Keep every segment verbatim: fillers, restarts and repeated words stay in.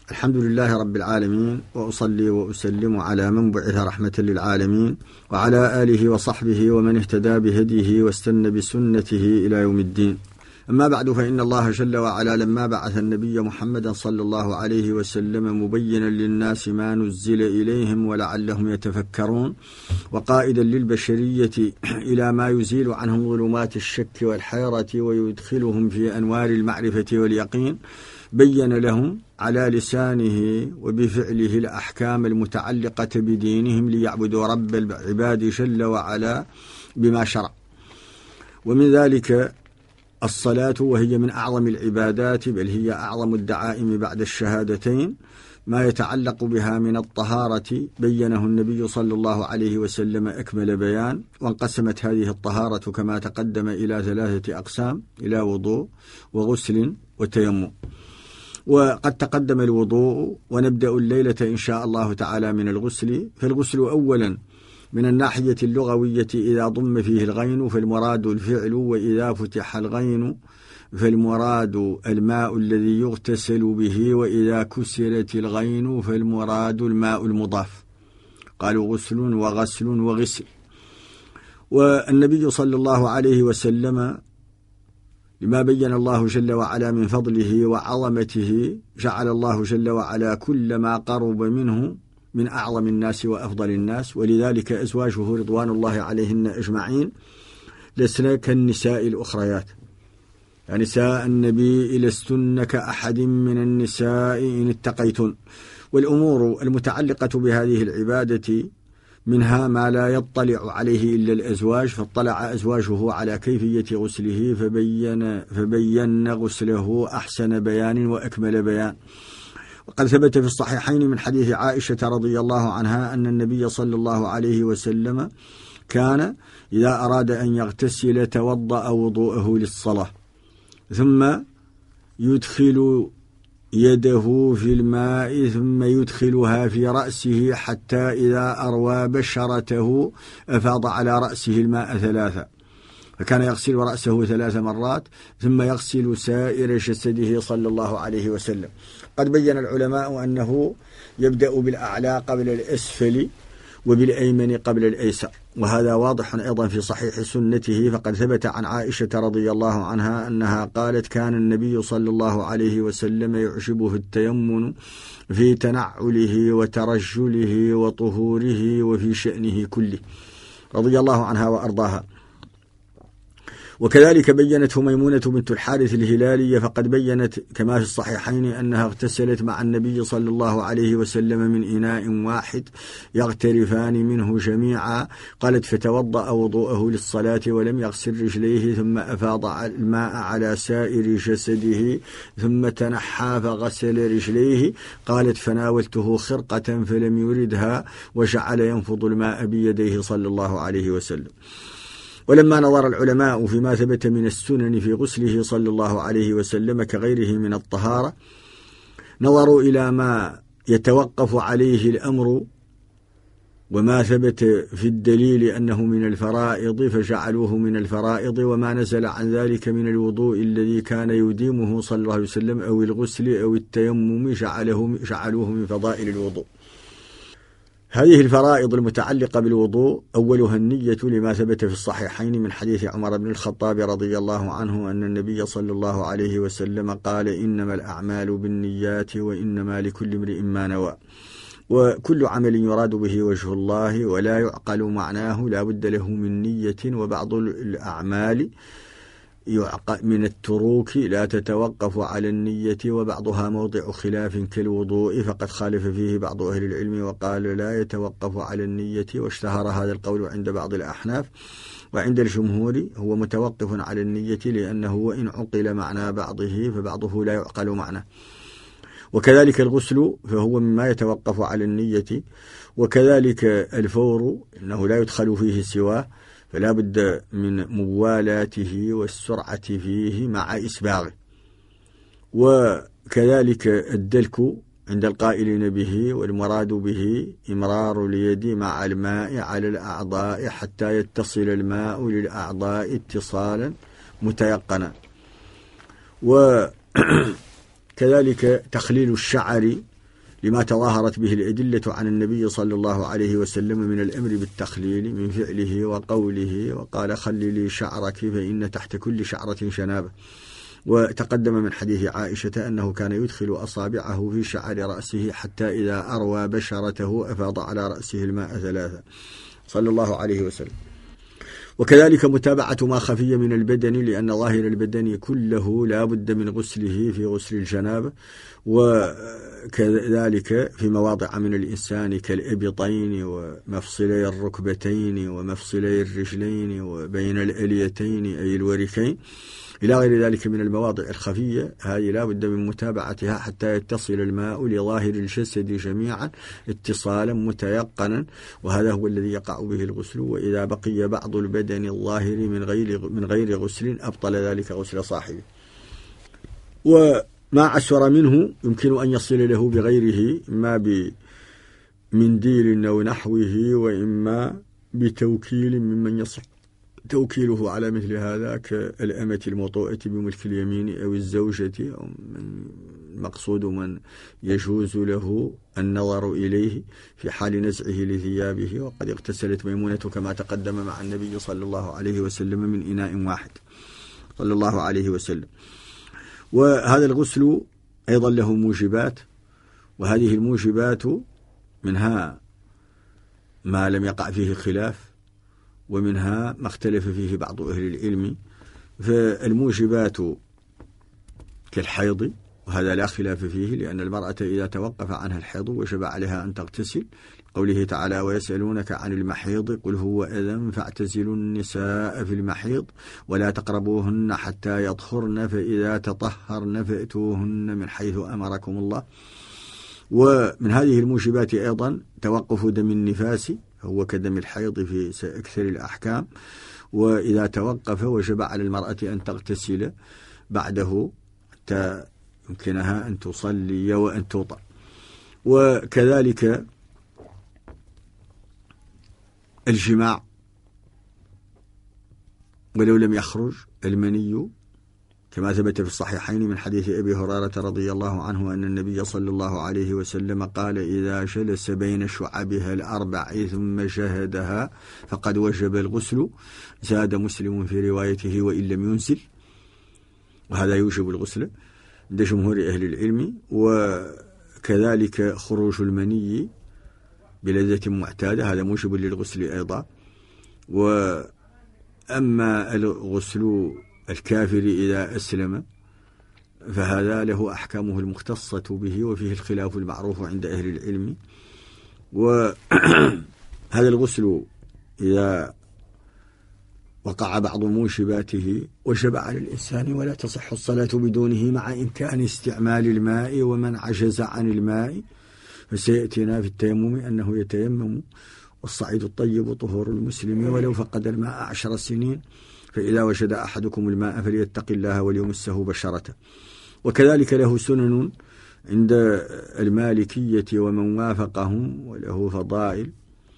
الحمد لله رب العالمين، وأصلي وأسلم على من بعث رحمة للعالمين، وعلى آله وصحبه ومن اهتدى بهديه واستنى بسنته إلى يوم الدين. أما بعد، فإن الله جل وعلا لما بعث النبي محمدا صلى الله عليه وسلم مبينا للناس ما نزل إليهم ولعلهم يتفكرون، وقائدا للبشرية إلى ما يزيل عنهم ظلمات الشك والحيرة ويدخلهم في أنوار المعرفة واليقين، بين لهم على لسانه وبفعله الأحكام المتعلقة بدينهم ليعبدوا رب العباد جل وعلا بما شرع. ومن ذلك الصلاة، وهي من أعظم العبادات، بل هي أعظم الدعائم بعد الشهادتين، ما يتعلق بها من الطهارة بينه النبي صلى الله عليه وسلم أكمل بيان. وانقسمت هذه الطهارة كما تقدم إلى ثلاثة أقسام: إلى وضوء وغسل وتيمم. وقد تقدم الوضوء، ونبدأ الليلة إن شاء الله تعالى من الغسل. فالغسل أولا من الناحية اللغوية إذا ضم فيه الغين فالمراد الفعل، وإذا فتح الغين فالمراد الماء الذي يغتسل به، وإذا كسرت الغين فالمراد الماء المضاف. قالوا غسل وغسل وغسل. والنبي صلى الله عليه وسلم لما بين الله جل وعلا من فضله وعظمته، جعل الله جل وعلا كل ما قرب منه من أعظم الناس وأفضل الناس، ولذلك أزواجه رضوان الله عليهن أجمعين لسنا كالنساء الأخريات. يعني نساء النبي لستن كأحد من النساء إن اتقيتن. والأمور المتعلقة بهذه العبادة منها ما لا يطلع عليه إلا الأزواج، فاطلع أزواجه على كيفية غسله فبين, فبين غسله أحسن بيان وأكمل بيان. وقد ثبت في الصحيحين من حديث عائشة رضي الله عنها أن النبي صلى الله عليه وسلم كان إذا أراد أن يغتسل توضأ وضوءه للصلاة، ثم يدخل يده في الماء ثم يدخلها في رأسه حتى إذا أروى بشرته أفاض على رأسه الماء ثلاثة، فكان يغسل رأسه ثلاث مرات ثم يغسل سائر جسده صلى الله عليه وسلم. قد بين العلماء أنه يبدأ بالأعلى قبل الأسفل وبالأيمن قبل الأيسر، وهذا واضح أيضا في صحيح سنته. فقد ثبت عن عائشة رضي الله عنها أنها قالت: كان النبي صلى الله عليه وسلم يعجبه التيمن في تنعله وترجله وطهوره وفي شأنه كله، رضي الله عنها وأرضاها. وكذلك بينته ميمونة بنت الحارث الهلالية، فقد بينت كما في الصحيحين أنها اغتسلت مع النبي صلى الله عليه وسلم من إناء واحد يغترفان منه جميعا. قالت: فتوضأ وضوءه للصلاة ولم يغسل رجليه، ثم أفاض الماء على سائر جسده، ثم تنحى فغسل رجليه. قالت: فناولته خرقة فلم يردها، وجعل ينفض الماء بيديه صلى الله عليه وسلم. ولما نظر العلماء فيما ثبت من السنن في غسله صلى الله عليه وسلم كغيره من الطهارة، نظروا إلى ما يتوقف عليه الأمر وما ثبت في الدليل أنه من الفرائض فجعلوه من الفرائض، وما نزل عن ذلك من الوضوء الذي كان يديمه صلى الله عليه وسلم أو الغسل أو التيمم جعله جعلوه من فضائل الوضوء. هذه الفرائض المتعلقة بالوضوء أولها النية، لما ثبت في الصحيحين من حديث عمر بن الخطاب رضي الله عنه أن النبي صلى الله عليه وسلم قال: إنما الأعمال بالنيات وإنما لكل امرئ ما نوى. وكل عمل يراد به وجه الله ولا يعقل معناه لا بد له من نية. وبعض الأعمال من التروك لا تتوقف على النية، وبعضها موضع خلاف كالوضوء، فقد خالف فيه بعض أهل العلم وقال لا يتوقف على النية، واشتهر هذا القول عند بعض الأحناف. وعند الجمهور هو متوقف على النية، لأنه وإن عقل معنى بعضه فبعضه لا يعقل معنى. وكذلك الغسل فهو مما يتوقف على النية. وكذلك الفور إنه لا يدخل فيه سواه، فلا بد من موالاته والسرعة فيه مع إسباغه. وكذلك الدلك عند القائلين به، والمراد به إمرار اليد مع الماء على الأعضاء حتى يتصل الماء للأعضاء اتصالا متيقنا. وكذلك تخليل الشعر لما تظاهرت به الأدلة عن النبي صلى الله عليه وسلم من الأمر بالتخليل من فعله وقوله، وقال خللي شعرك فإن تحت كل شعرة شنابة. وتقدم من حديث عائشة أنه كان يدخل أصابعه في شعر رأسه حتى إذا أروى بشرته أفاض على رأسه الماء ثلاثة صلى الله عليه وسلم. وكذلك متابعة ما خفي من البدن، لأن ظاهر البدن كله لا بد من غسله في غسل الجنابة، وكذلك في مواضع من الإنسان كالإبطين ومفصلي الركبتين ومفصلي الرجلين وبين الأليتين أي الوركين إلى غير ذلك من المواضع الخفية، هذه لا بد من متابعتها حتى يتصل الماء لظاهر الجسد جميعا اتصالا متيقنا، وهذا هو الذي يقع به الغسل. وإذا بقي بعض البدن الظاهر من غير من غير غسل أبطل ذلك غسل صاحبه. وما عسر منه يمكن أن يصل له بغيره، إما بمنديل أو نحوه، وإما بتوكيل ممن يصح توكيله على مثل هذا كالأمة الموطوءة بملك اليمين أو الزوجة، أو من المقصود من يجوز له النظر إليه في حال نزعه لثيابه. وقد اغتسلت ميمونة كما تقدم مع النبي صلى الله عليه وسلم من إناء واحد صلى الله عليه وسلم. وهذا الغسل أيضا له موجبات، وهذه الموجبات منها ما لم يقع فيه خلاف، ومنها ما اختلف فيه بعض أهل العلم. فالموجبات كالحيض، وهذا لا خلاف فيه، لأن المرأة إذا توقف عنها الحيض وجب عليها أن تغتسل، قوله تعالى ويسألونك عن المحيض قل هو أذى فاعتزلوا النساء في المحيض ولا تقربوهن حتى يطهرن فإذا تطهرن فأتوهن من حيث أمركم الله. ومن هذه الموجبات أيضا توقف دم النفاس، هو كدم الحيض في أكثر الأحكام، وإذا توقف وجب على المرأة أن تغتسل بعده حتى يمكنها أن تصلي وأن توطأ. وكذلك الجماع ولو لم يخرج المني، كما ثبت في الصحيحين من حديث أبي هريرة رضي الله عنه أن النبي صلى الله عليه وسلم قال إذا جلس بين شعبها الأربع ثم شهدها فقد وجب الغسل. زاد مسلم في روايته وإن لم ينزل، وهذا يوجب الغسل عند جمهور أهل العلم. وكذلك خروج المني بلذة معتادة هذا موجب للغسل أيضا. وأما الغسل الكافر إذا أسلم فهذا له أحكامه المختصة به، وفيه الخلاف المعروف عند أهل العلم. وهذا الغسل إذا وقع بعض موجباته وجب على الإنسان، ولا تصح الصلاة بدونه مع إمكان استعمال الماء. ومن عجز عن الماء فسيأتينا في التيمم أنه يتيمم، والصعيد الطيب طهور المسلم ولو فقد الماء عشر سنين، فإذا وجد أحدكم الماء فليتق الله وليمسه بشرته. وكذلك له سنن عند المالكية ومن وافقهم، وله فضائل.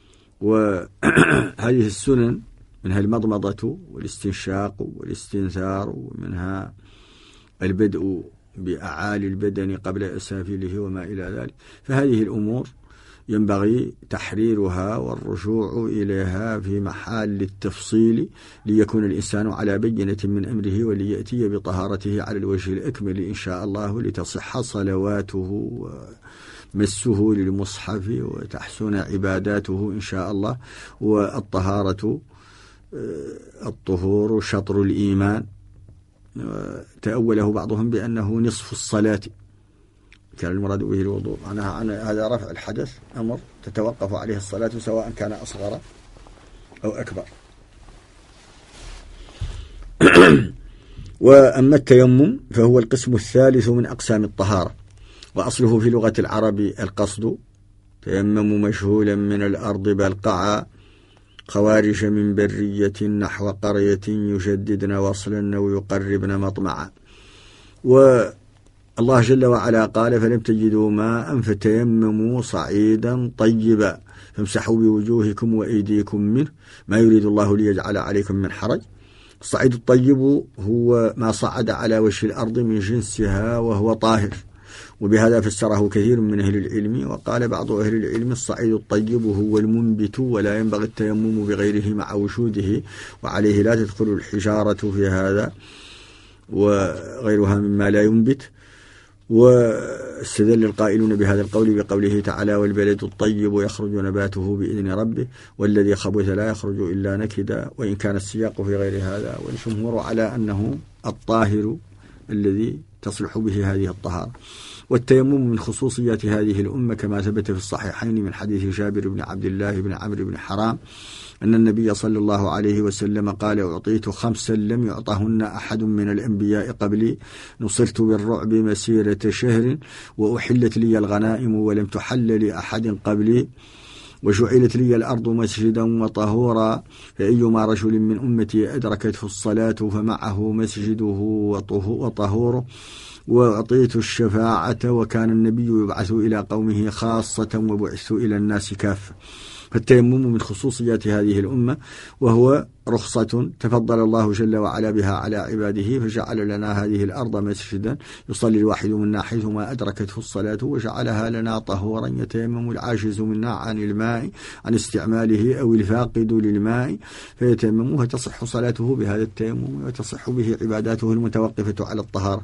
وهذه السنن منها المضمضة والاستنشاق والاستنثار، ومنها البدء بأعالي البدن قبل أسافله وما إلى ذلك. فهذه الأمور ينبغي تحريرها والرجوع إليها في محل التفصيل، ليكون الإنسان على بينة من أمره، وليأتي بطهارته على الوجه الأكمل إن شاء الله، لتصح صلواته ومسه للمصحف وتحسن عباداته إن شاء الله. والطهارة الطهور شطر الإيمان، تأوله بعضهم بأنه نصف الصلاة، كان المراد به الوضوء، معناها أن هذا رفع الحدث أمر تتوقف عليه الصلاة سواء كان أصغر أو أكبر. وأما التيمم فهو القسم الثالث من أقسام الطهارة، وأصله في لغة العرب القصد. تيمم مجهولا من الأرض بلقعا خوارج من برية نحو قرية يجددن وصلا أو يقربن مطمعا. والله جل وعلا قال فلم تجدوا ماء فتيمموا صعيدا طيبا فامسحوا بوجوهكم وأيديكم منه ما يريد الله ليجعل عليكم من حرج. الصعيد الطيب هو ما صعد على وجه الأرض من جنسها وهو طاهر، وبهذا فسره كثير من أهل العلم. وقال بعض أهل العلم الصعيد الطيب هو المنبت ولا ينبغي التيمم بغيره مع وجوده، وعليه لا تدخل الحجارة في هذا وغيرها مما لا ينبت. واستدل القائلون بهذا القول بقوله تعالى والبلد الطيب يخرج نباته بإذن ربه والذي خبث لا يخرج إلا نكدا، وإن كان السياق في غير هذا، والجمهور على أنه الطاهر الذي تصلح به هذه الطهارة. والتيمم من خصوصيات هذه الأمة كما ثبت في الصحيحين من حديث جابر بن عبد الله بن عمرو بن حرام أن النبي صلى الله عليه وسلم قال أعطيت خمسا لم يعطهن أحد من الأنبياء قبلي، نصرت بالرعب مسيرة شهر، وأحلت لي الغنائم ولم تحل لأحد قبلي، وجعلت لي الأرض مسجدا وطهورا، فأيما رجل من أمتي أدركته الصلاة فمعه مسجده وطهوره، وأعطيت الشفاعة، وكان النبي يبعث إلى قومه خاصة وبعث إلى الناس كافة. فالتيمم من خصوصيات هذه الأمة، وهو رخصة تفضل الله جل وعلا بها على عباده، فجعل لنا هذه الأرض مسجدا يصلي الواحد منا حيثما أدركته الصلاة، وجعلها لنا طهورا يتيمم العاجز منا عن الماء عن استعماله أو الفاقد للماء فيتيمم، فتصح صلاته بهذا التيمم وتصح به عباداته المتوقفة على الطهارة.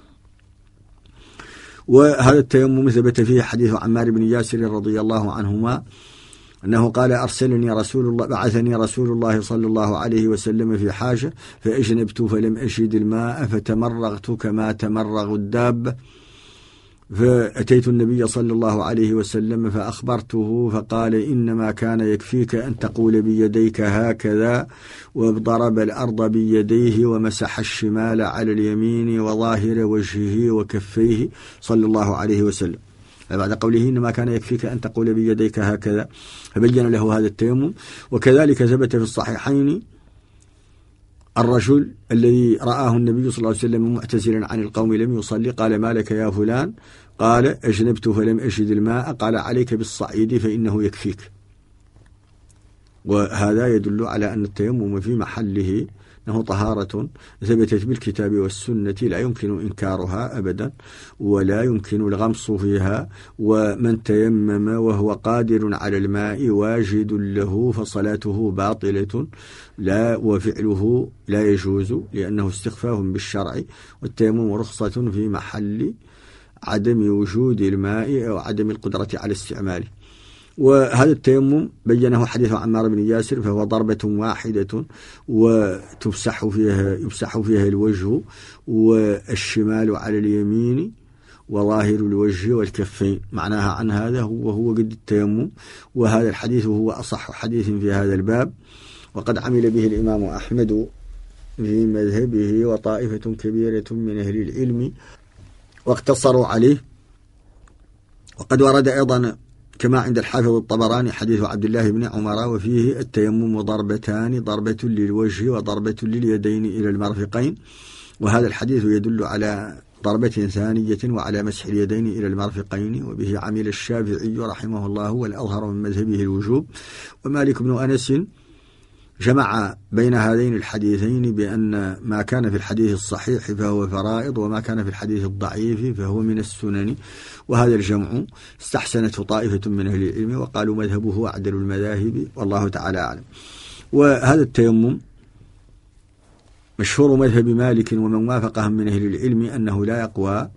وهذا التيمم ثبت فيه حديث عمار بن ياسر رضي الله عنهما أنه قال أرسلني رسول الله بعثني رسول الله صلى الله عليه وسلم في حاجة فأجنبت فلم أجد الماء فتمرغت كما تمرغ الدابة، فأتيت النبي صلى الله عليه وسلم فأخبرته فقال إنما كان يكفيك أن تقول بيديك هكذا، وضرب الأرض بيديه ومسح الشمال على اليمين وظاهر وجهه وكفيه صلى الله عليه وسلم. بعد قوله إنما كان يكفيك أن تقول بيديك هكذا فبين له هذا التيمم. وكذلك ثبت في الصحيحين الرجل الذي رآه النبي صلى الله عليه وسلم معتزلا عن القوم لم يصلي، قال ما لك يا فلان؟ قال أجنبت فلم أجد الماء، قال عليك بالصعيد فإنه يكفيك. وهذا يدل على أن التيمم في محله أنه طهارة ثبتت بالكتاب والسنة لا يمكن إنكارها أبدا ولا يمكن الغمص فيها، ومن تيمم وهو قادر على الماء واجد له فصلاته باطلة لا وفعله لا يجوز لأنه استخفاف بالشرع، والتيمم رخصة في محل عدم وجود الماء أو عدم القدرة على استعماله. وهذا التيمم بينه حديث عمار بن ياسر فهو ضربة واحدة وتمسح فيها يمسح فيها الوجه والشمال على اليمين وظاهر الوجه والكفين. معناها عن هذا هو هو قد التيمم، وهذا الحديث هو أصح حديث في هذا الباب، وقد عمل به الإمام أحمد في مذهبه وطائفة كبيرة من أهل العلم واقتصروا عليه. وقد ورد أيضا كما عند الحافظ الطبراني حديث عبد الله بن عمر وفيه التيمم ضربتان، ضربة للوجه وضربة لليدين إلى المرفقين، وهذا الحديث يدل على ضربة ثانية وعلى مسح اليدين إلى المرفقين، وبه عمل الشافعي رحمه الله والأظهر من مذهبه الوجوب. ومالك بن أنس جمع بين هذين الحديثين بأن ما كان في الحديث الصحيح فهو فرائض وما كان في الحديث الضعيف فهو من السنن، وهذا الجمع استحسنته طائفة من أهل العلم وقالوا مذهبه أعدل المذاهب والله تعالى أعلم. وهذا التيمم مشهور مذهب مالك ومن وافقهم من أهل العلم أنه لا يقوى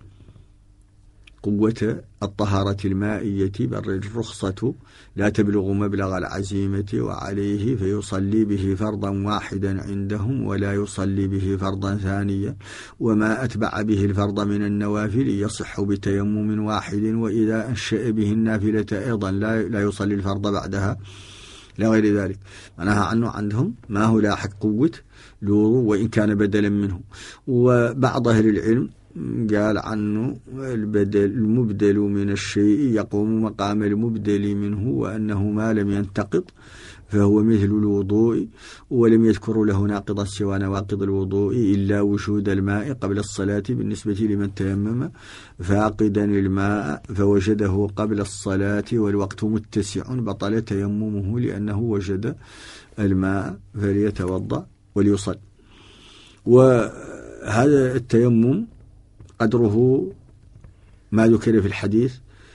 قوة الطهارة المائية، بل الرخصة لا تبلغ مبلغ العزيمة وعليه فيصلي به فرضا واحدا عندهم ولا يصلي به فرضا ثانيا، وما أتبع به الفرض من النوافل يصح بتيمم واحد، وإذا أنشأ به النافلة أيضا لا لا يصلي الفرض بعدها لا غير ذلك. معناها عنه عندهم ما هو لاحق قوة الوضوء وإن كان بدلا منه. وبعض أهل العلم قال عنه البدل المبدل من الشيء يقوم مقام المبدل منه، وأنه ما لم ينتقض فهو مثل الوضوء، ولم يذكر له ناقضا سوى نواقض الوضوء إلا وجود الماء قبل الصلاة بالنسبة لمن تيمم فاقدا الماء فوجده قبل الصلاة والوقت متسع بطل تيممه لأنه وجد الماء فليتوضأ وليصل. وهذا التيمم قدره ما ذكر في الحديث،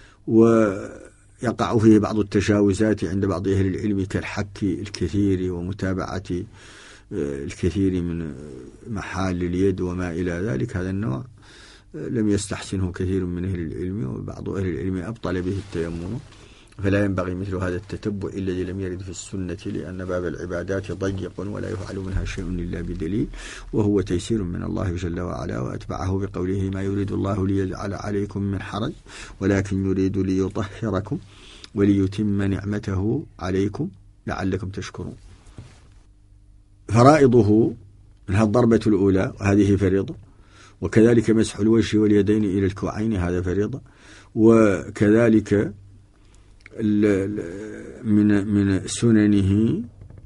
ويقع فيه بعض التشاوزات عند بعض أهل العلم كالحك الكثير ومتابعة الكثير من محال اليد وما إلى ذلك. هذا النوع لم يستحسنه كثير من أهل العلم، وبعض أهل العلم أبطل به التيمم، فلا ينبغي مثل هذا التتبع الذي لم يرد في السنة، لأن باب العبادات ضيق ولا يفعل منها شيء إلا بدليل، وهو تيسير من الله جل وعلا. وأتبعه بقوله ما يريد الله ليجعل عليكم من حرج ولكن يريد ليطهركم وليتم نعمته عليكم لعلكم تشكرون. فرائضه منها الضربة الأولى وهذه فريضة، وكذلك مسح الوجه واليدين إلى الكوعين هذا فريضة، وكذلك من من سننه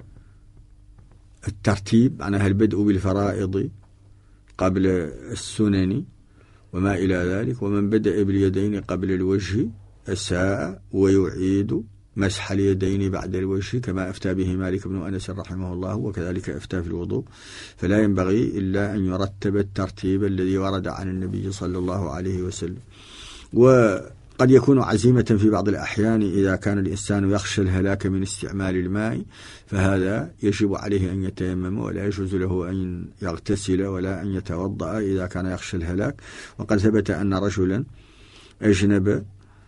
الترتيب، معناها البدء بالفرائض قبل السنن وما إلى ذلك. ومن بدأ باليدين قبل الوجه أساء ويعيد مسح اليدين بعد الوجه، كما أفتى به مالك بن أنس رحمه الله، وكذلك أفتى في الوضوء. فلا ينبغي إلا أن يرتب الترتيب الذي ورد عن النبي صلى الله عليه وسلم. وقد يكون عزيمة في بعض الأحيان إذا كان الإنسان يخشى الهلاك من استعمال الماء، فهذا يجب عليه أن يتيمم، ولا يجوز له أن يغتسل ولا أن يتوضأ إذا كان يخشى الهلاك. وقد ثبت أن رجلا أجنب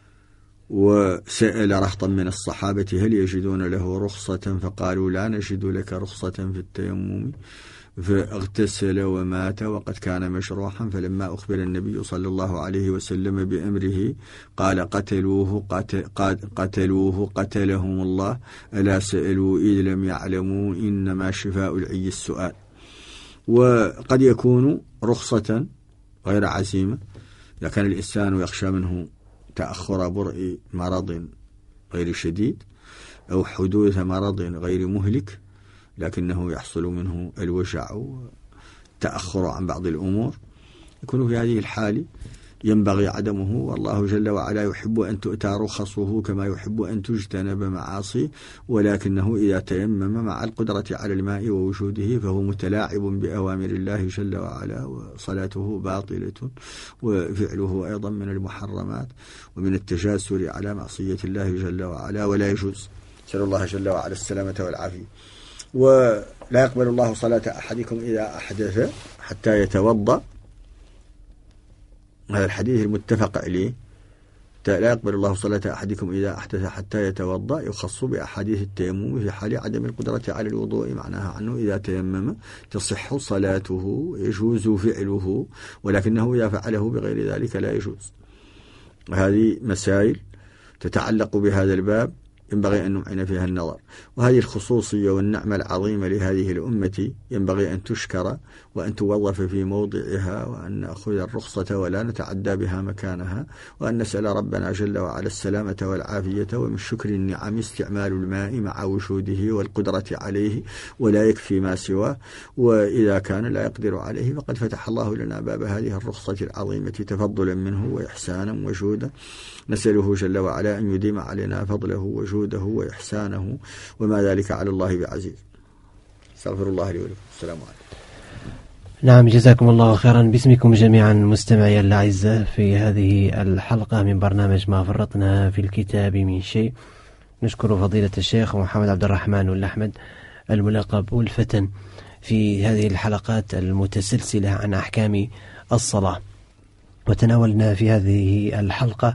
وسأل رهطا من الصحابة هل يجدون له رخصة، فقالوا لا نجد لك رخصة في التيمم، فاغتسل ومات وقد كان مشروحا. فلما أخبر النبي صلى الله عليه وسلم بأمره قال قتلوه قتلوه قتلهم الله، ألا سألوا إذ لم يعلموا إنما شفاء العي السؤال. وقد يكون رخصة غير عزيمة إذا كان الإنسان يخشى منه تأخر برء مرض غير شديد أو حدوث مرض غير مهلك، لكنه يحصل منه الوجع وتأخر عن بعض الأمور، يكون في هذه الحال ينبغي عدمه. والله جل وعلا يحب أن تؤتى رخصه كما يحب أن تجتنب معاصيه، ولكنه إذا تيمم مع القدرة على الماء ووجوده فهو متلاعب بأوامر الله جل وعلا، وصلاته باطلة، وفعله أيضا من المحرمات ومن التجاسر على معصية الله جل وعلا، ولا يجوز. نسأل الله جل وعلا السلامة والعافية. ولا يقبل الله صلاة أحدكم إذا أحدث حتى يتوضأ، هذا الحديث المتفق عليه، لا يقبل الله صلاة أحدكم إذا أحدث حتى يتوضأ، يخص بأحاديث التيمم في حال عدم القدرة على الوضوء، معناها عنه إذا تيمم تصح صلاته، يجوز فعله، ولكنه إذا فعله بغير ذلك لا يجوز. هذه مسائل تتعلق بهذا الباب ينبغي أن نمعن فيها النظر. وهذه الخصوصية والنعمة العظيمة لهذه الأمة ينبغي أن تشكر وأن توظف في موضعها، وأن نأخذ الرخصة ولا نتعدى بها مكانها، وأن نسأل ربنا جل وعلا السلامة والعافية. ومن شكر النعم استعمال الماء مع وجوده والقدرة عليه، ولا يكفي ما سواه، وإذا كان لا يقدر عليه فقد فتح الله لنا باب هذه الرخصة العظيمة تفضلا منه وإحسانا وجودا. نسأله جل وعلا أن يديم علينا فضله وجوده وإحسانه، وما ذلك على الله بعزيز. استغفر الله لي ولكم. السلام عليكم. نعم، جزاكم الله خيرا. باسمكم جميعا مستمعي الأعزاء في هذه الحلقة من برنامج ما فرطنا في الكتاب من شيء، نشكر فضيلة الشيخ محمد عبد الرحمن والأحمد الملقب والفتن في هذه الحلقات المتسلسلة عن أحكام الصلاة. وتناولنا في هذه الحلقة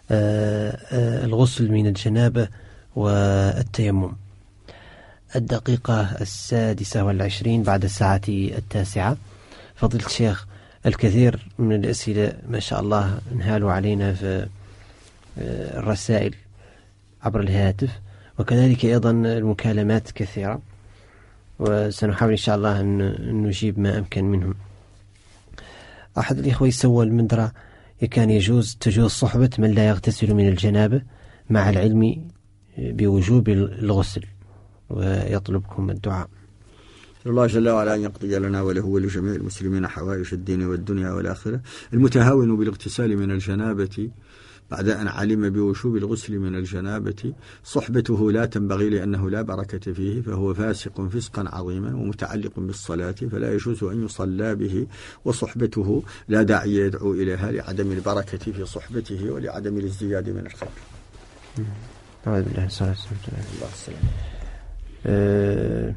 الغسل من الجنابة والتيمم. الدقيقة السادسة والعشرين بعد الساعة التاسعة. فضيلة الشيخ، الكثير من الأسئلة ما شاء الله انهالوا علينا في الرسائل عبر الهاتف، وكذلك أيضا المكالمات كثيرة، وسنحاول إن شاء الله أن نجيب ما أمكن منهم. أحد الإخوة يسوى المندرة كان يجوز تجوز صحبة من لا يغتسل من الجنابة مع العلم بوجوب الغسل، ويطلبكم الدعاء. الله جل وعلا أن يقضي لنا وله ولجميع المسلمين حوائج الدين والدنيا والآخرة. المتهاون بالاغتسال من الجنابة بعد أن علم بوجوب الغسل من الجنابة صحبته لا تنبغي لأنه لا بركة فيه، فهو فاسق فسقا عظيما ومتعلق بالصلاة، فلا يجوز أن يصلى به، وصحبته لا داعي يدعو إليها لعدم البركة في صحبته ولعدم الازدياد من الخير. أعوذ بالله من الشيطان الرجيم. أه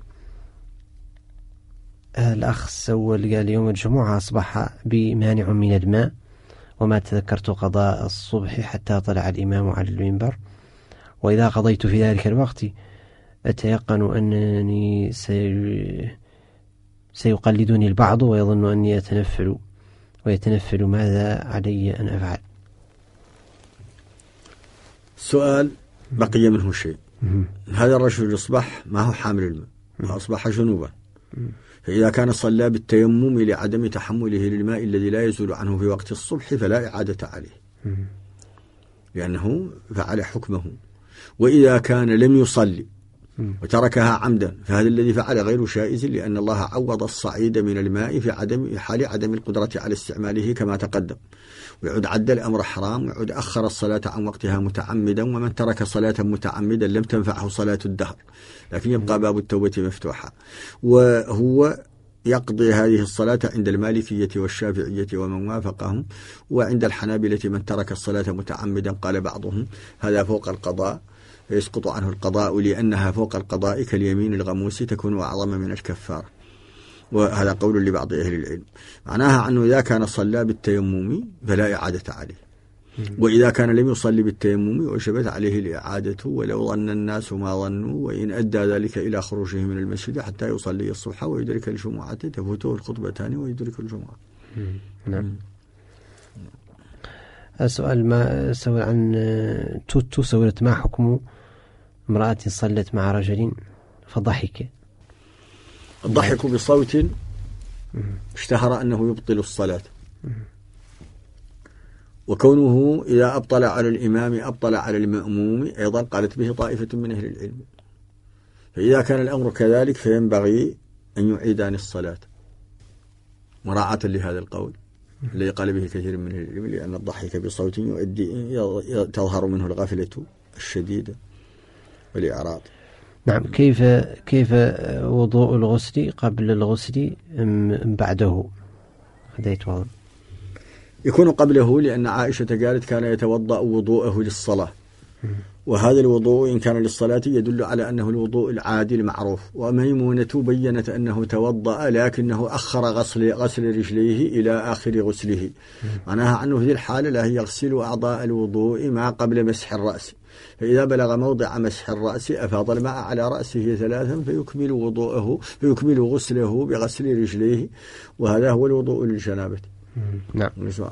الأخ سول قال يوم الجمعة أصبح بي مانع من الماء، وما تذكرت قضاء الصبح حتى طلع الإمام على المنبر، وإذا قضيت في ذلك الوقت أتيقن أنني سي... سيقلدني البعض ويظن أني أتنفل ويتنفل، ماذا علي أن أفعل؟ سؤال بقي منه شيء. هذا الرجل يصبح ما هو حامل الماء وأصبح جنوبا، فإذا كان صلى بالتيمم لعدم تحمله للماء الذي لا يزول عنه في وقت الصبح فلا إعادة عليه لأنه فعل حكمه. وإذا كان لم يصلي وتركها عمدا فهذا الذي فعل غير شائز، لأن الله عوض الصعيد من الماء في عدم حال عدم القدرة على استعماله كما تقدم، ويعود عد الأمر حرام، ويعود أخر الصلاة عن وقتها متعمدا، ومن ترك صلاة متعمدا لم تنفعه صلاة الدهر، لكن يبقى باب التوبة مفتوحا، وهو يقضي هذه الصلاة عند المالكية والشافعية ومن وافقهم، وعند الحنابلة من ترك الصلاة متعمدا قال بعضهم هذا فوق القضاء فيسقط عنه القضاء، لأنها فوق القضاء كاليمين الغموس تكون أعظم من الكفارة، وهذا قول لبعض أهل العلم. معناها أنه إذا كان صلى بالتيمم فلا إعادة عليه، وإذا كان لم يصلي بالتيمم وجبت عليه الإعادة، ولو ظن الناس ما ظنوا، وإن أدى ذلك إلى خروجه من المسجد حتى يصلي الصبح ويدرك الجمعة تفوته الخطبتان ويدرك الجمعة. نعم. السؤال ما سؤال عن توتو سولت ما حكم امرأة صلت مع رجل فضحك؟ الضحك بصوت اشتهر أنه يبطل الصلاة، وكونه إذا أبطل على الإمام أبطل على المأموم أيضا قالت به طائفة من أهل العلم، فإذا كان الأمر كذلك فينبغي أن يعيدان الصلاة مراعاة لهذا القول الذي قال به كثير من أهل العلم، لأن الضحك بصوت يؤدي تظهر منه الغفلة الشديدة والإعراض. نعم. كيف كيف وضوء الغسل قبل الغسل أم بعده؟ هذا يتوضأ. يكون قبله، لأن عائشة قالت كان يتوضأ وضوءه للصلاة، وهذا الوضوء إن كان للصلاة يدل على أنه الوضوء العادي المعروف. وميمونة بيّنت أنه توضأ لكنه أخر غسل غسل رجليه إلى آخر غسله، معناها أنه في الحالة لا يغسل أعضاء الوضوء ما قبل مسح الرأس، فإذا بلغ موضع مسح الرأس أفاض الماء على رأسه ثلاثا فيكمل وضوءه فيكمل غسله بغسل رجليه، وهذا هو الوضوء للجنابة. نعم.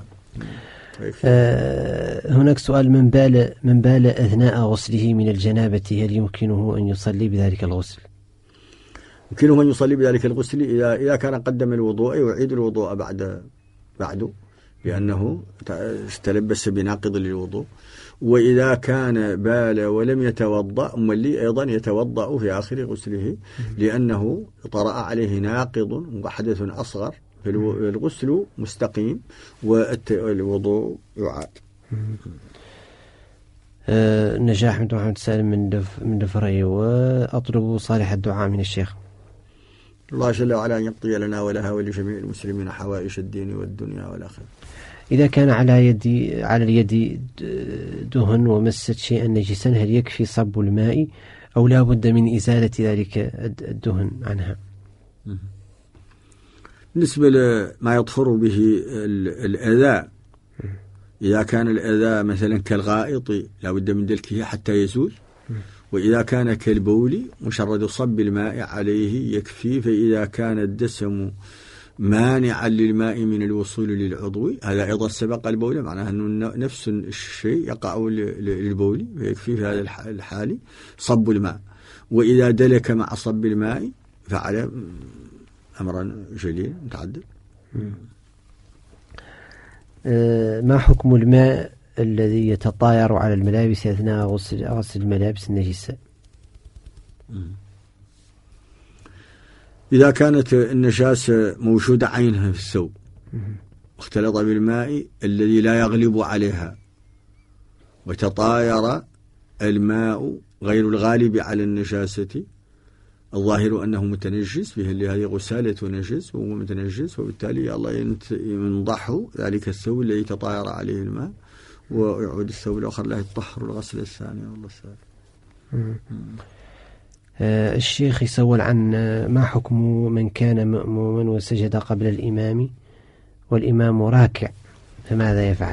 آه هناك سؤال: من بال من بال أثناء غسله من الجنابة هل يمكنه أن يصلي بذلك الغسل؟ يمكنه أن يصلي بذلك الغسل إذا إذا كان قدم الوضوء يعيد الوضوء بعد بعده لأنه تلبس بناقض للوضوء، وإذا كان بال ولم يتوضأ ملي أيضا يتوضأ في آخر غسله، لأنه طرأ عليه ناقض وحدث أصغر، فالغسل مستقيم والوضوء يعاد. أه نجاح محمد سالم من دف من دفري، وأطلب صالح الدعاء من الشيخ. الله جل وعلا أن يقضي لنا ولها ولجميع المسلمين حوائج الدين والدنيا والآخرة. إذا كان على يد على اليد دهن ومست شيئا نجسا هل يكفي صب الماء أو لا بد من إزالة ذلك الدهن عنها؟ بالنسبة لما يطفر به الأذى، إذا كان الأذى مثلا كالغائط لا بد من دلكه حتى يزول، وإذا كان كالبول مجرد صب الماء عليه يكفي. فإذا كان الدسم مانعا للماء من الوصول للعضو هذا أيضا سبق البول، معناها أنه نفس الشيء يقع للبول، فيكفي في هذا الحال صب الماء. وإذا دلك مع صب الماء فعل أمرا جليل متعدد. ما حكم الماء الذي يتطاير على الملابس أثناء غسل غسل الملابس النجسة؟ إذا كانت النجاسة موجودة عينها في الثوب واختلط بالماء الذي لا يغلب عليها وتطاير الماء غير الغالب على النجاسة، الظاهر أنه متنجس، فيه اللي هذه غسالة نجس وهو متنجس، وبالتالي الله ينضح ذلك الثوب الذي تطاير عليه الماء ويعود الثوب الآخر له الطهر والغسل الثاني. والله سهل. آه الشيخ يسول عن ما حكم من كان مأموما وسجد قبل الإمام والإمام راكع، فماذا يفعل؟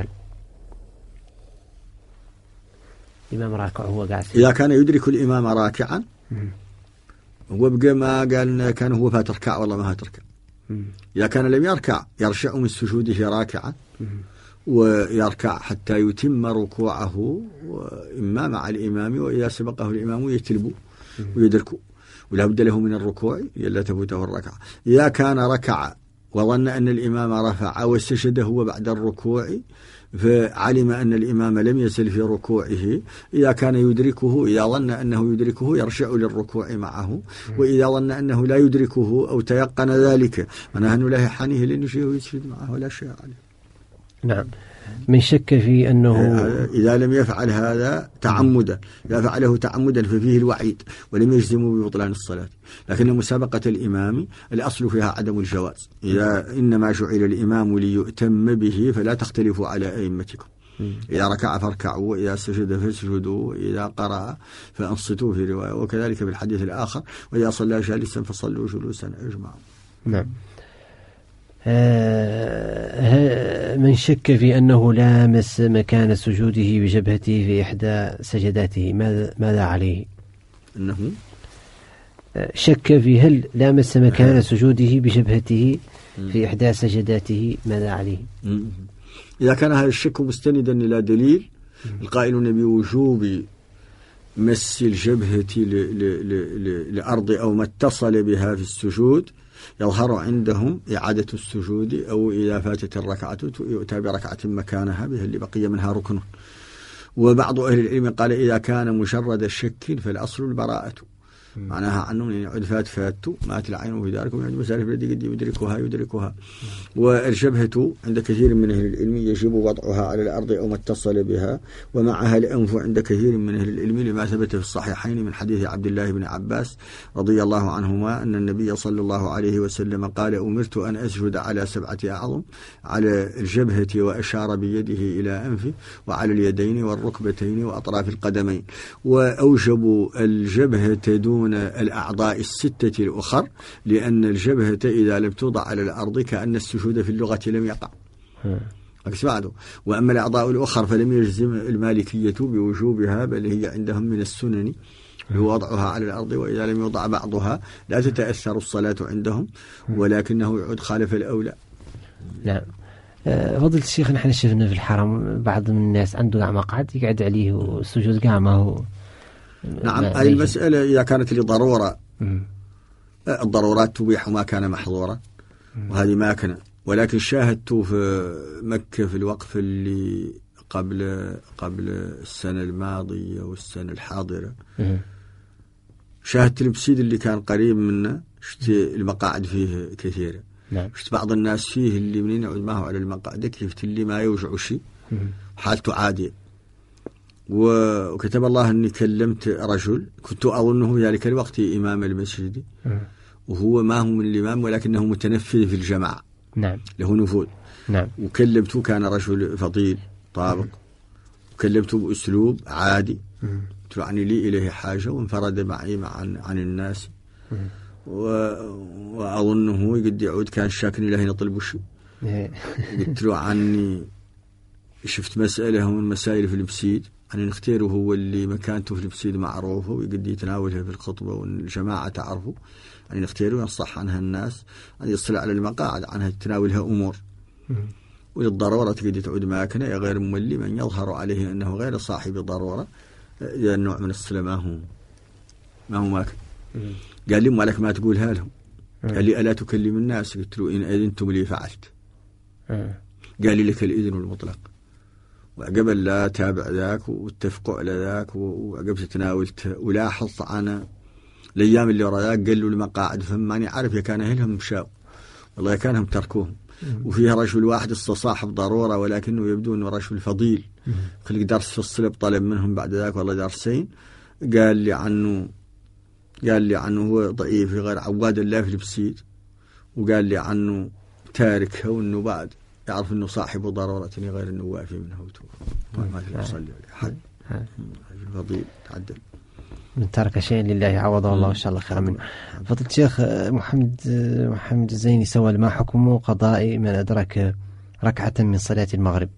الإمام راكع هو قاعد. إذا كان يدرك الإمام راكعا هو بقى ما قال كان هو فات ركع والله ما هتركع. إذا كان لم يركع يرجع من سجوده راكعا ويركع حتى يتم ركوعه إما مع الإمام، وإذا سبقه الإمام يتلب ويدركه ولا بد له من الركوع يلا تفوته الركعة. إذا كان ركع وظن أن الإمام رفع وسجد هو بعد الركوع فعلم أن الإمام لم يزل في ركوعه، إذا كان يدركه إذا ظن أنه يدركه يرجع للركوع معه، وإذا ظن أنه لا يدركه أو تيقن ذلك معناه أنه لا يحانيه لنجيه ويسجد معه ولا شيء عليه. نعم. من شك في أنه إذا لم يفعل هذا تعمدا، إذا فعله تعمدا ففيه الوعيد ولم يجزم ببطلان الصلاة، لكن مسابقة الإمام الأصل فيها عدم الجواز. إذا إنما جعل الإمام ليؤتم به فلا تختلفوا على أئمتكم، إذا ركع فاركعوا وإذا سجد فاسجدوا وإذا قرأ فأنصتوا في رواية، وكذلك في الحديث الآخر وإذا صلى جالسا فصلوا جلوسا أجمعوا. نعم. من شك في أنه لامس مكان سجوده بجبهته في إحدى سجداته ماذا ماذا عليه؟ أنه شك في هل لامس مكان سجوده بجبهته في إحدى سجداته ماذا عليه؟ إذا كان هذا الشك مستندا إلى دليل القائل بوجوب مس الجبهة لأرض أو ما اتصل بها في السجود يظهر عندهم إعادة السجود، أو إذا فاتت الركعة يؤتى بركعة مكانها به اللي بقي منها ركن. وبعض أهل العلم قال إذا كان مجرد الشك فالأصل البراءة، معناها عنه يعود فات فاتوا مات العين في ذلك ويعود مسالف الذي قد يدركها يدركها. والجبهة عند كثير من أهل العلم يجب وضعها على الأرض أو ما اتصل بها، ومعها الأنف عند كثير من أهل العلم لما ثبت في الصحيحين من حديث عبد الله بن عباس رضي الله عنهما أن النبي صلى الله عليه وسلم قال أمرت أن أسجد على سبعة أعظم، على الجبهة وأشار بيده إلى أنفه وعلى اليدين والركبتين وأطراف القدمين، وأوجبوا الجبهة دون الأعضاء الستة الأخر، لأن الجبهة إذا لم توضع على الأرض كأن السجود في اللغة لم يقع. وأما الأعضاء الأخر فلم يجزم المالكية بوجوبها، بل هي عندهم من السنن وضعها على الأرض، وإذا لم يوضع بعضها لا تتأثر الصلاة عندهم، ولكنه يعود خالف الأولى. نعم. فضل الشيخ نحن شفنا في الحرم بعض من الناس عنده مقعد يقعد عليه والسجود قاع ما هو. نعم. هذه المسألة إذا كانت لضرورة الضرورات تبيح ما كان محظورا، وهذه ما كان. ولكن شاهدت في مكة في الوقف اللي قبل قبل السنة الماضية والسنة الحاضرة شاهدت البسيد اللي كان قريب منا، شفت المقاعد فيه كثيرة. نعم. شفت بعض الناس فيه اللي منين يعود معه على المقاعد شفت اللي ما يوجع شيء حالته عادية. وكتب الله أني كلمت رجل كنت أظنه ذلك الوقت إمام المسجد، وهو ما هو من الإمام ولكنه متنفذ في الجماعة. نعم. له نفوذ. نعم. وكلمته كان رجل فضيل طابق، وكلمته بأسلوب عادي، قلت له عني لي إليه حاجة وانفرد معي مع عن, عن الناس، و... وأظنه قد يعود كان شاكني له نطلب شيء. قلت له عني شفت مسألة من مسائل في البسيد أن نختاره هو اللي مكانته في البسيد معروفه ويقد يتناولها في الخطبة والجماعة تعرفه، أن نختاره وينصح عنها الناس، أن يصل على المقاعد عنها تناولها أمور، وللضرورة قد تعود ماكنة يا غير مولي من يظهر عليه أنه غير صاحب ضرورة، إذا النوع من الصلة ما هو ما هو ماكن. قال لي مالك ما تقولها لهم؟ قال لي ألا تكلم الناس؟ قلت له إن أذنتم لي فعلت. قال لي لك الإذن المطلق، وقبل لا تابع ذاك واتفقوا على ذاك، وقبل تناولت ولاحظ أنا الأيام اللي وراء ذاك قالوا المقاعد فماني عارف يا كان أهلهم مشاو والله كانهم تركوهم، وفيها رجل واحد استصاحب ضرورة ولكنه يبدو أنه رجل فضيل، خلق درس في الصلب طلب منهم بعد ذاك والله درسين، قال لي عنه قال لي عنه هو ضعيف غير عواد الله في البسيط، وقال لي عنه تاركه وأنه بعد يعرف أنه صاحب ضرورة غير أنه وافي منه وتوب ما في يصلي عليه حد فضيل تعدل من ترك شيء لله عوضه الله إن شاء الله خيرا منه. فضيلة الشيخ محمد محمد الزيني سؤال: ما حكم قضاء من أدرك ركعة من صلاة المغرب؟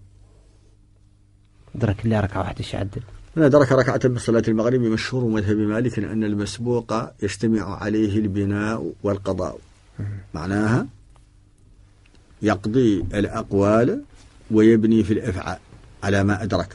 أدرك الله ركعة واحدة ايش يعدل؟ من أدرك ركعة من صلاة المغرب مشهور مذهب مالك أن المسبوق يجتمع عليه البناء والقضاء، معناها يقضي الأقوال ويبني في الأفعال على ما أدرك،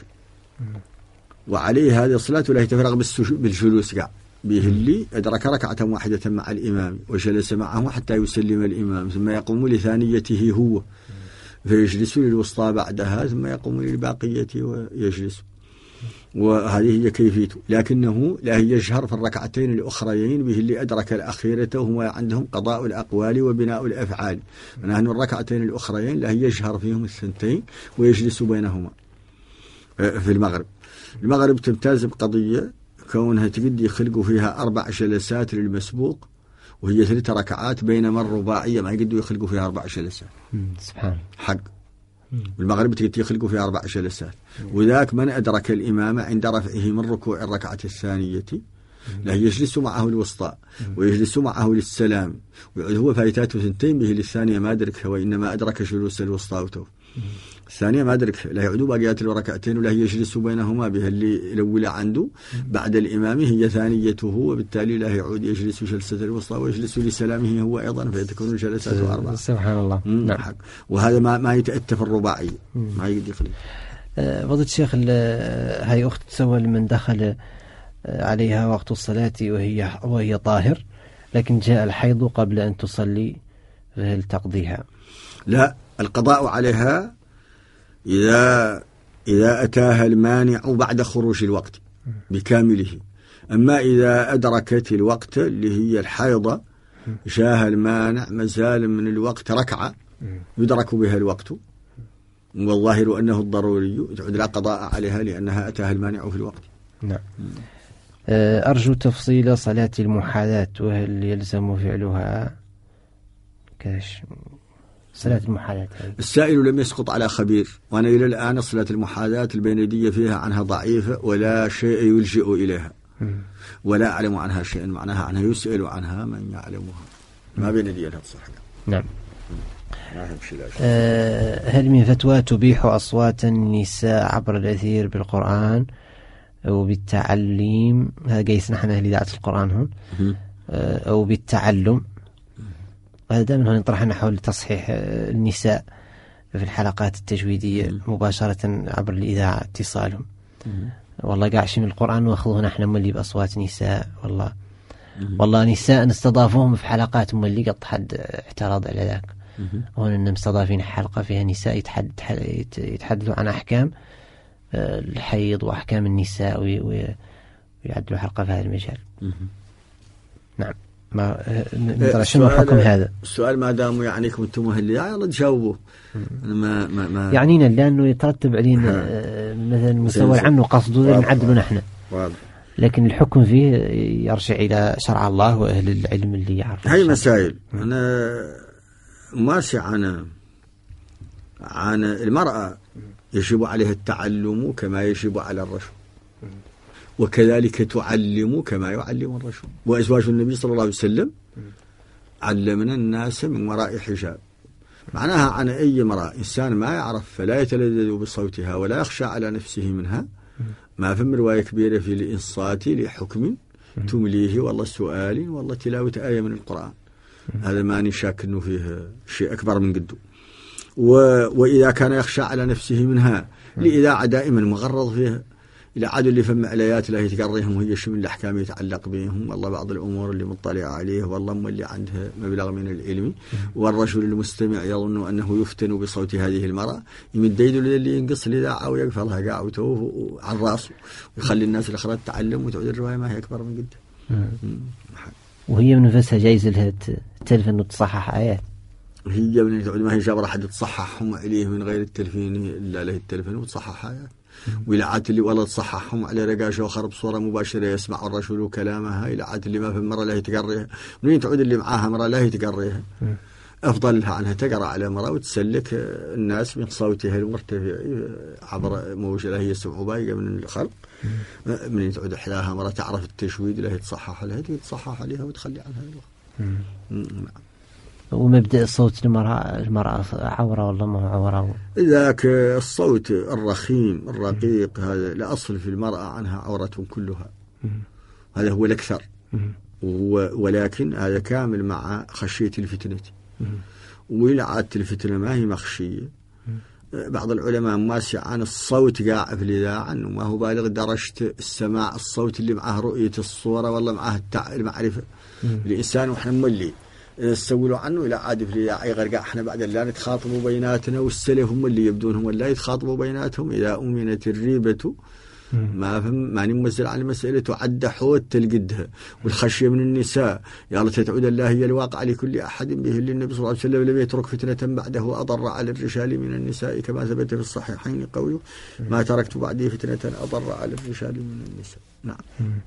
وعليه هذه الصلاة ولا يتفرغ بالجلوس قاع به اللي أدرك ركعة واحدة مع الإمام وجلس معه حتى يسلم الإمام، ثم يقوم لثانيته هو فيجلس للوسطى بعدها، ثم يقوم للباقية ويجلس، وهذه هي كيفيته. لكنه لا يجهر في الركعتين الأخريين به اللي أدرك الأخيرة، وهم عندهم قضاء الأقوال وبناء الأفعال، نحن الركعتين الأخريين لا يجهر فيهم الثنتين ويجلس بينهما. في المغرب المغرب تمتاز بقضية كونها تقدي خلقوا فيها أربع جلسات للمسبوق، وهي ثلاث ركعات، بينما الرباعية ما يقدوا يخلقوا فيها أربع جلسات. سبحان حق المغرب تقدي يخلقوا فيها أربع جلسات، وذاك من أدرك الإمام عند رفعه من ركوع الركعة الثانية لا يجلس معه الوسطى ويجلس معه للسلام، ويعود هو فايتاته ثنتين به للثانية ما أدركها، وإنما أدرك جلوس الوسطى وتوه. الثانية ما أدرك لا يعود باقيات الركعتين ولا يجلس بينهما بها اللي الأولى عنده بعد الإمام هي ثانيته، وبالتالي لا يعود يجلس جلسة الوسطى ويجلس لسلامه هو أيضا، فيتكون الجلسات أربعة. سبحان الله. نعم. وهذا ما ما يتأتى في الرباعي ما يقدر يخلي. فضيلة الشيخ هاي أخت تسول من دخل عليها وقت الصلاة وهي وهي طاهر، لكن جاء الحيض قبل أن تصلي، فهل تقضيها؟ لا، القضاء عليها إذا إذا أتاها المانع بعد خروج الوقت بكامله. أما إذا أدركت الوقت اللي هي الحيضة جاءها المانع مازال من الوقت ركعة يدرك بها الوقت والظاهر أنه الضروري، تعود لا قضاء عليها لأنها أتاها المانع في الوقت. نعم. أرجو تفصيل صلاة المحاذاة، وهل يلزم فعلها كاش صلاة المحاذاة؟ السائل لم يسقط على خبير، وأنا إلى الآن صلاة المحاذاة البيندية فيها عنها ضعيفة ولا شيء يلجئ إليها ولا أعلم عنها شيء، معناها عنها يسأل عنها من يعلمها، ما بيندية لها الصحة. نعم. أه هل من فتوى تبيح أصوات النساء عبر الأثير بالقرآن أو بالتعليم؟ هذا قيس نحن أهل إذاعة القرآن هون. أه أو بالتعلم. هذا دائما هون نطرح حول تصحيح النساء في الحلقات التجويدية مباشرة عبر الإذاعة اتصالهم. والله قاعش من القرآن واخذوه نحن ملي بأصوات نساء، والله والله نساء استضافوهم في حلقات ملي قط حد اعترض على ذاك. هون إنهم مستضافين حلقة فيها نساء يتحدثوا عن أحكام الحيض وأحكام النساء ويعدلوا حلقة في هذا المجال. نعم. ما ندرى شنو حكم هذا السؤال؟ ما داموا يعنيكم انتم اهل يلا تجاوبوا. ما ما ما يعنينا لانه يترتب علينا مثلا مسؤول عنه قصده نعدله نحن، لكن الحكم فيه يرجع الى شرع الله واهل العلم اللي يعرف. هاي مسائل انا ماشي عن عن المرأة يجب عليها التعلم كما يجب على الرجل، وكذلك تعلم كما يعلم الرجل، وأزواج النبي صلى الله عليه وسلم علمنا الناس من وراء حجاب، معناها عن أي امرأة إنسان ما يعرف فلا يتلذذ بصوتها ولا يخشى على نفسه منها، ما فهم رواية كبيرة في الإنصات لحكم تمليه والله سؤال والله تلاوة آية من القرآن، هذا ما نشاك أنه فيه شيء أكبر من قده. وإذا كان يخشى على نفسه منها لإذاعة دائما مغرض فيها إلى عاد اللي فهم عليات الله يتقريهم وهي شو من الأحكام يتعلق بهم، والله بعض الأمور اللي مطلع عليه والله اللي عنده مبلغ من العلم، والرجل المستمع يظن أنه يفتن بصوت هذه المرأة يمد يده اللي ينقص الإذاعة ويقفلها قاع وتوه على راسه ويخلي الناس الأخرى تتعلم وتعود الرواية ما هي أكبر من قده. وهي من نفسها جايز لها تلف أنه تصحح آيات. هي من تعود ما هي جابر حد تصححهم عليه من غير التلفين إلا له التلفين وتصححها يعني. ويلعات اللي والله تصححهم على رقاشة وخرب صورة مباشرة يسمع الرجل كلامها، يلعات اللي ما في مرة لا يتقريها، منين تعود اللي معاها مرة لا يتقريها، أفضل لها عنها تقرأ على مرة وتسلك الناس من صوتها المرتفع عبر موجة لا هي سمع بايقة من الخلق. منين تعود إحداها مرة تعرف التشويد لا يتصحح لها تصحح عليها وتخلي عنها الوقت. نعم. ومبدأ الصوت المرأة المرأة عورة والله ما عورة؟ ذاك الصوت الرخيم الرقيق هذا لا أصل في المرأة عنها عورة كلها، هذا هو الأكثر، ولكن هذا كامل مع خشية الفتنة، ولعات الفتنة ما هي مخشية. بعض العلماء ماسع عن الصوت قاع في الإذاعة وما هو بالغ درجة السماع الصوت اللي معه رؤية الصورة والله معه المعرفة الإنسان، وإحنا مولي نستولوا عنه إلى عاد في الإذاعة غرقا إحنا بعد لا نتخاطبوا بيناتنا، والسلف هم اللي يبدون هم لا يتخاطبوا بيناتهم. إذا أمنت الريبة ما فهم ما نمزل على المسألة تعد حوت تلقدها، والخشية من النساء يلا تتعود الله هي الواقع لكل أحد به، اللي النبي صلى الله عليه وسلم لم يترك فتنة بعده أضر على الرجال من النساء كما ثبت في الصحيحين قوله ما تركت بعدي فتنة أضر على الرجال من النساء. نعم.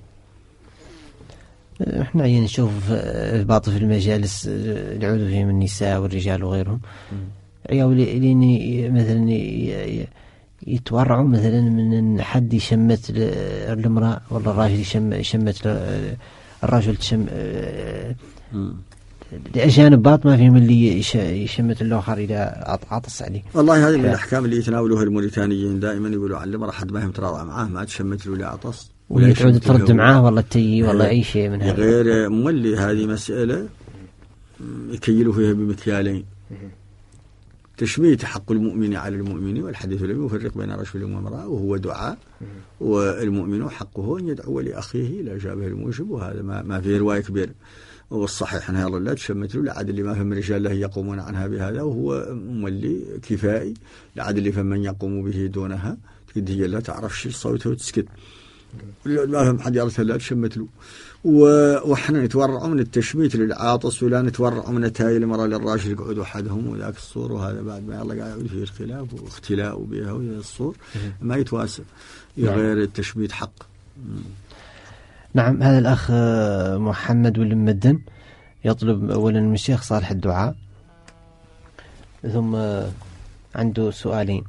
احنا يعني نشوف بعض في المجالس العود فيهم النساء والرجال وغيرهم عياو لين مثلا يتورعوا مثلا من حد يشمت المرأة والله الراجل يشم يشمت الرجل تشم الأجانب باط ما فيهم اللي يشمت الآخر إذا عطس عليه. والله هذه من الأحكام اللي يتناولوها الموريتانيين دائما، يقولوا على المرأة حد ما هم تراضع معاه ما تشمت له لا عطس ولا تعود ترد معاه والله تي والله أي شيء من هذا. غير مولي هذه مسألة يكيلوا فيها بمكيالين، تشميت حق المؤمن على المؤمن، والحديث لم يفرق بين رجل وامرأة وهو دعاء، والمؤمن حقه أن يدعو لأخيه لا جابه الموجب، وهذا ما, ما فيه رواية كبير. والصحيح أنها لا تشمت له لعد اللي ما فهم الرجال له يقومون عنها بهذا، وهو مولي كفائي لعد اللي فمن يقوم به دونها تقد هي لا تعرف شيء صوته وتسكت ما فهم حد يعرف لا تشمت له. وإحنا نتورع من التشميت للعاطس ولا نتورع من التاي المرأة للراجل يقعد أحدهم وذاك الصور، وهذا بعد ما يلا قاعد فيه الخلاف واختلاء بها وذا الصور ما يتواسى غير التشميت حق. نعم. هذا الأخ محمد والمدن يطلب أولا من الشيخ صالح الدعاء، ثم عنده سؤالين.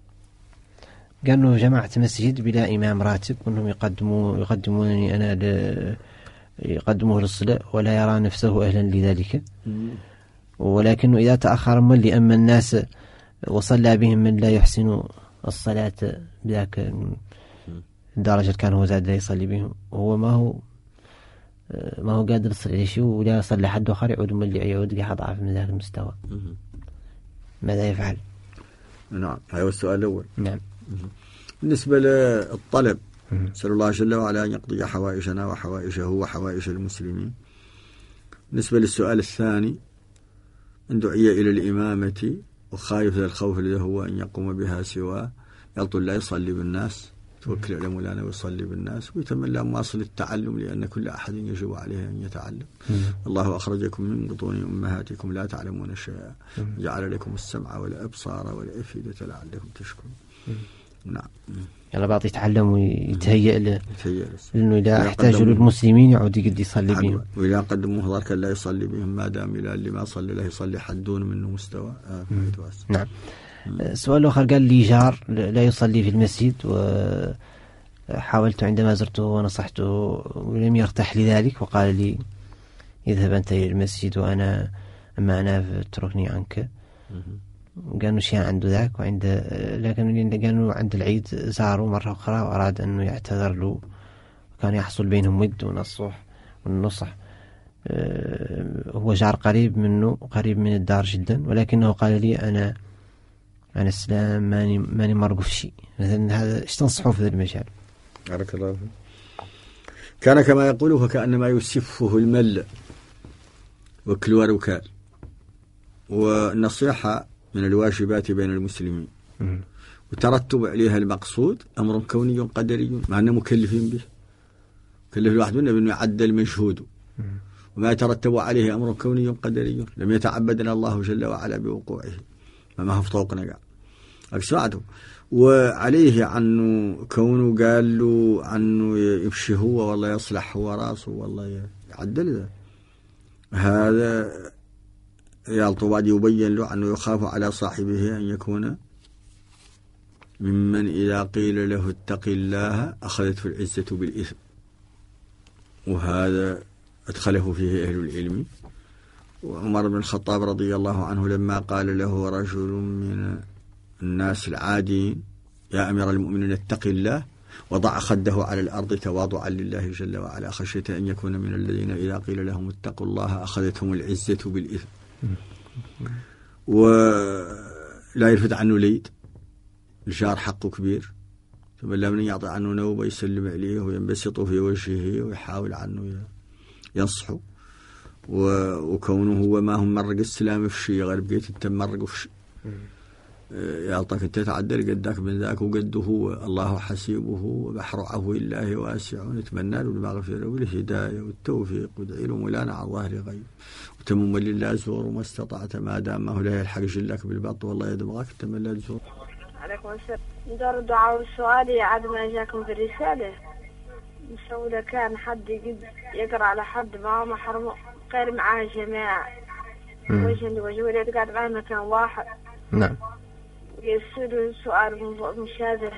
قالوا جماعة مسجد بلا إمام راتب وأنهم يقدموا يقدمونني أنا ل... يقدموه للصلاة ولا يرى نفسه أهلا لذلك، ولكنه إذا تأخر من لأما الناس وصلى بهم من لا يحسن الصلاة بذاك الدرجة كان هو زاد يصلي بهم وهو ما هو ما هو قادر يصلي شيء ولا يصلي حد آخر يعود من اللي يعود قاعد ضعف من ذاك المستوى، ماذا يفعل؟ نعم هذا السؤال الأول. نعم. بالنسبة للطلب نسأل الله جل وعلا أن يقضي حوائجنا وحوائجه وحوائج المسلمين. بالنسبة للسؤال الثاني من دعي إلى الإمامة وخايف الخوف الذي هو أن يقوم بها سواه يطول لا يصلي بالناس، توكل على مولانا ويصلي بالناس ويتمنى مواصل التعلم لأن كل أحد يجب عليه أن يتعلم. الله أخرجكم من بطون أمهاتكم لا تعلمون شيئا جعل لكم السمع والأبصار والأفئدة لعلكم تشكرون. نعم. يلا بعض يتعلم ويتهيأ له لأنه إذا احتاجوا للمسلمين يعود يقد يصلي بهم، وإذا قدموا هذار كان لا يصلي بهم ما دام إلى اللي ما صلي له يصلي حدون منه مستوى. آه نعم. سؤال آخر قال لي جار لا يصلي في المسجد وحاولت عندما زرته ونصحته ولم يرتاح لذلك وقال لي اذهب أنت إلى المسجد وأنا أما أنا اتركني عنك. قالوا شيء عنده ذاك وعند لكن قالوا عند العيد زاروا مرة أخرى وأراد أنه يعتذر له وكان يحصل بينهم ود ونصح والنصح. هو جار قريب منه قريب من الدار جدا، ولكنه قال لي أنا أنا السلام ماني ماني مرغوب في شيء. مثلا هذا إيش تنصحه في هذا المجال؟ بارك الله فيك. كان كما يقول فكأنما يسفه المل وكل وكال، والنصيحة من الواجبات بين المسلمين م. وترتب عليها المقصود أمر كوني قدري مع أننا مكلفين به. كلف الواحد منا بأنه يعدل مجهوده وما يترتب عليه أمر كوني قدري لم يتعبدنا الله جل وعلا بوقوعه ما هو فوقنا أكسعته. وعليه عنه كونه قال له عنه يمشي هو والله يصلح هو راسه والله يعدل ذا هذا يالطواد يبين له أنه يخاف على صاحبه أن يكون ممن إذا قيل له اتق الله أخذته العزة بالإثم، وهذا أدخله فيه أهل العلم. وعمر بن الخطاب رضي الله عنه لما قال له رجل من الناس العاديين يا أمير المؤمنين اتق الله، وضع خده على الأرض تواضعا لله جل وعلا خشية أن يكون من الذين إذا قيل لهم اتقوا الله أخذتهم العزة بالإثم. ولا يلفت عنه ليد الجار حقه كبير، ثم لم يعطي عنه نوبة يسلم عليه وينبسط في وجهه ويحاول عنه ينصحه. وكونه هو ما هم مرق السلام في شيء غير بقيت التمرق في شيء يعطيك انت تعدل قدك من ذاك وقده هو الله حسيبه وبحر عفو الله واسع، نتمنى له المغفرة والهداية والتوفيق وادعي له مولانا على ظهر غيب وتمم لله زور وما استطعت ما دام ما هو لا يلحق جلك بالبط والله يدبغاك تمم لا تزور. عليكم السلام. دار الدعاء والسؤال عاد ما جاكم في الرسالة نسوي إذا كان حد يقد يقرأ على حد ما هو محرم غير معاه جماعة وجه لوجه ولا قاعد معاه مكان واحد نعم يسأله سؤال مشابه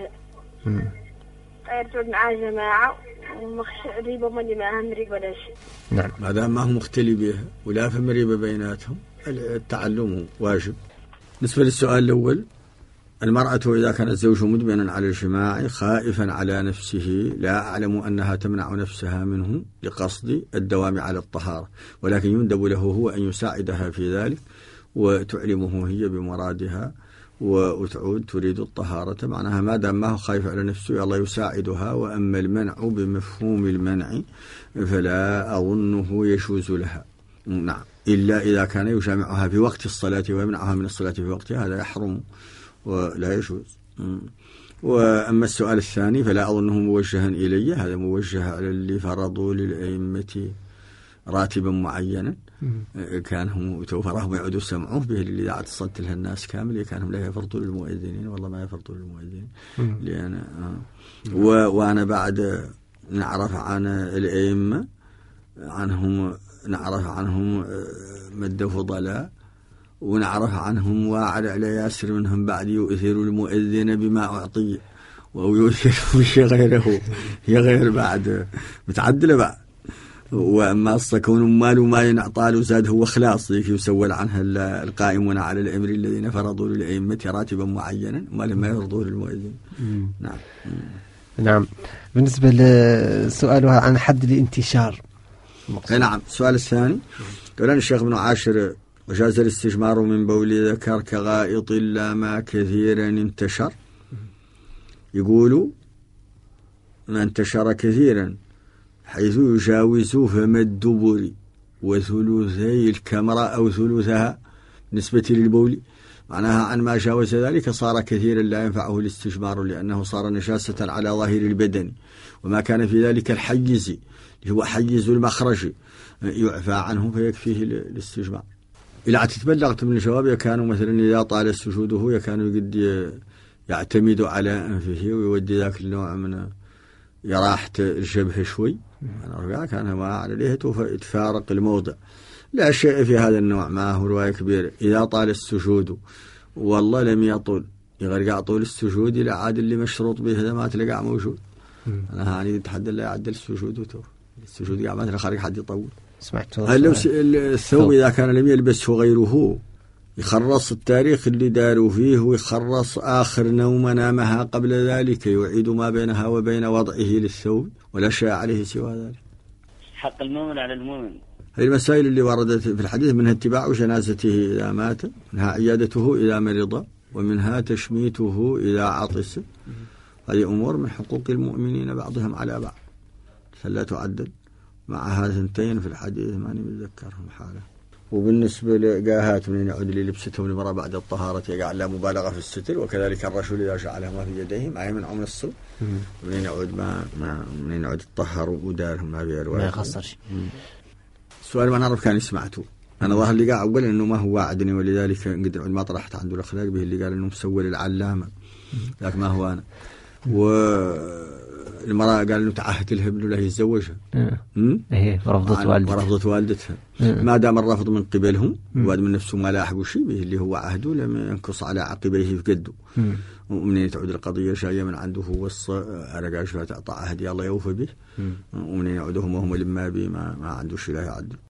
غير تقعد معاه جماعة ومخش ريبة ما اللي معهم ريبة ولا شيء. نعم ما دام ما هو مختلي بها ولا في مريبة بيناتهم التعلم واجب. بالنسبة للسؤال الأول، المرأة إذا كان الزوج مدمنا على الجماع خائفا على نفسه لا أعلم أنها تمنع نفسها منه لقصد الدوام على الطهارة، ولكن يندب له هو أن يساعدها في ذلك وتعلمه هي بمرادها وتعود تريد الطهارة. معناها ما دام ما هو خايف على نفسه الله يساعدها. وأما المنع بمفهوم المنع فلا أظنه يجوز لها، نعم، إلا إذا كان يجامعها في وقت الصلاة ويمنعها من الصلاة في وقتها هذا يحرم ولا يجوز. وأما السؤال الثاني فلا أظنه موجها إلي، هذا موجه على اللي فرضوا للأئمة راتبا معينا كان هم توفرهم يعودوا سمعوه به اللي إذا اتصلت لها الناس كامل كانهم لا يفرضوا للمؤذنين والله ما يفرضوا للمؤذنين. لأن آه. وأنا بعد نعرف عن الأئمة عنهم نعرف عنهم مد فضلاء ونعرف عنهم واعد على ياسر منهم بعد يؤثر المؤذن بما أعطي ويؤثر بشيء غيره هي غير بعد متعدلة بعد. وأما الصكون مال ما ينعطى له زاد هو خلاص يسول عنها القائمون على الأمر الذين فرضوا للأئمة راتبا معينا ما لما يرضوا للمؤذن. نعم نعم. بالنسبة لسؤالها عن حد الانتشار، نعم السؤال الثاني قال الشيخ ابن عاشر وجاز الاستجمار من بول ذكر كغائط لا ما كثيرا انتشر. يقولوا ما انتشر كثيرا حيث يجاوز فم الدبر وثلثي الكمرة أو ثلثها نسبة للبول، معناها عن ما جاوز ذلك صار كثيرا لا ينفعه الاستجمار لأنه صار نجاسة على ظاهر البدن، وما كان في ذلك الحيز اللي هو حيز المخرج يعفى عنه فيكفيه الاستجمار. إلى تتبلغت من الجواب يكانوا مثلا إذا طال سجوده يكانوا يقد يعتمد على أنفه ويودي ذاك النوع من يراحة الجبهة شوي، أنا كان ما عليه تفارق الموضع. لا شيء في هذا النوع ما هو رواية كبيرة. إذا طال السجود والله لم يطول يغرق طول السجود إلى عاد اللي مشروط به هذا ما تلقى موجود. أنا هاني يتحدى لا يعدل السجود وتو السجود قاعد ما خارج حد يطول. سمعت لو الثوب إذا كان لم يلبسه غيره يخرص التاريخ اللي داروا فيه ويخرص آخر نوم نامها قبل ذلك يعيد ما بينها وبين وضعه للثوب ولا شيء عليه سوى ذلك. حق المؤمن على المؤمن. هذه المسائل اللي وردت في الحديث منها اتباع جنازته إذا مات، منها عيادته إذا مرض، ومنها تشميته إذا عطس. هذه أمور من حقوق المؤمنين بعضهم على بعض فلا تعدل مع هذين في الحديث ماني متذكرهم حاله. وبالنسبة لقاهات من يعود للبسته من المرأة بعد الطهارة يقع لا مبالغة في الستر، وكذلك الرجل إذا جعلها ما في يديه معي من عمل الصلب من يعود ما ما من يعود الطهر ودارهم ما بيروا ما يخسر شيء. السؤال ما نعرف كان سمعته أنا ظاهر اللي قاعد أقول إنه ما هو واعدني، ولذلك قد ما طرحت عنده الأخلاق به اللي قال إنه مسوي العلامة، لكن ما هو أنا. والمرأة قال إنه تعهد لها ابنه لا يتزوجها، إيه ورفضت والدتها ورفضت والدتها. ما دام الرفض من قبلهم وبعد من نفسه ما لاحقوا شيء به اللي هو عهده لم ينقص على عقبيه في قده. ومنين تعود القضية شاية من عنده هو أرجع شو تعطى عهد يلا يوفى به، ومنين يعودهم وهم لما بي ما ما عنده شيء لا يعد.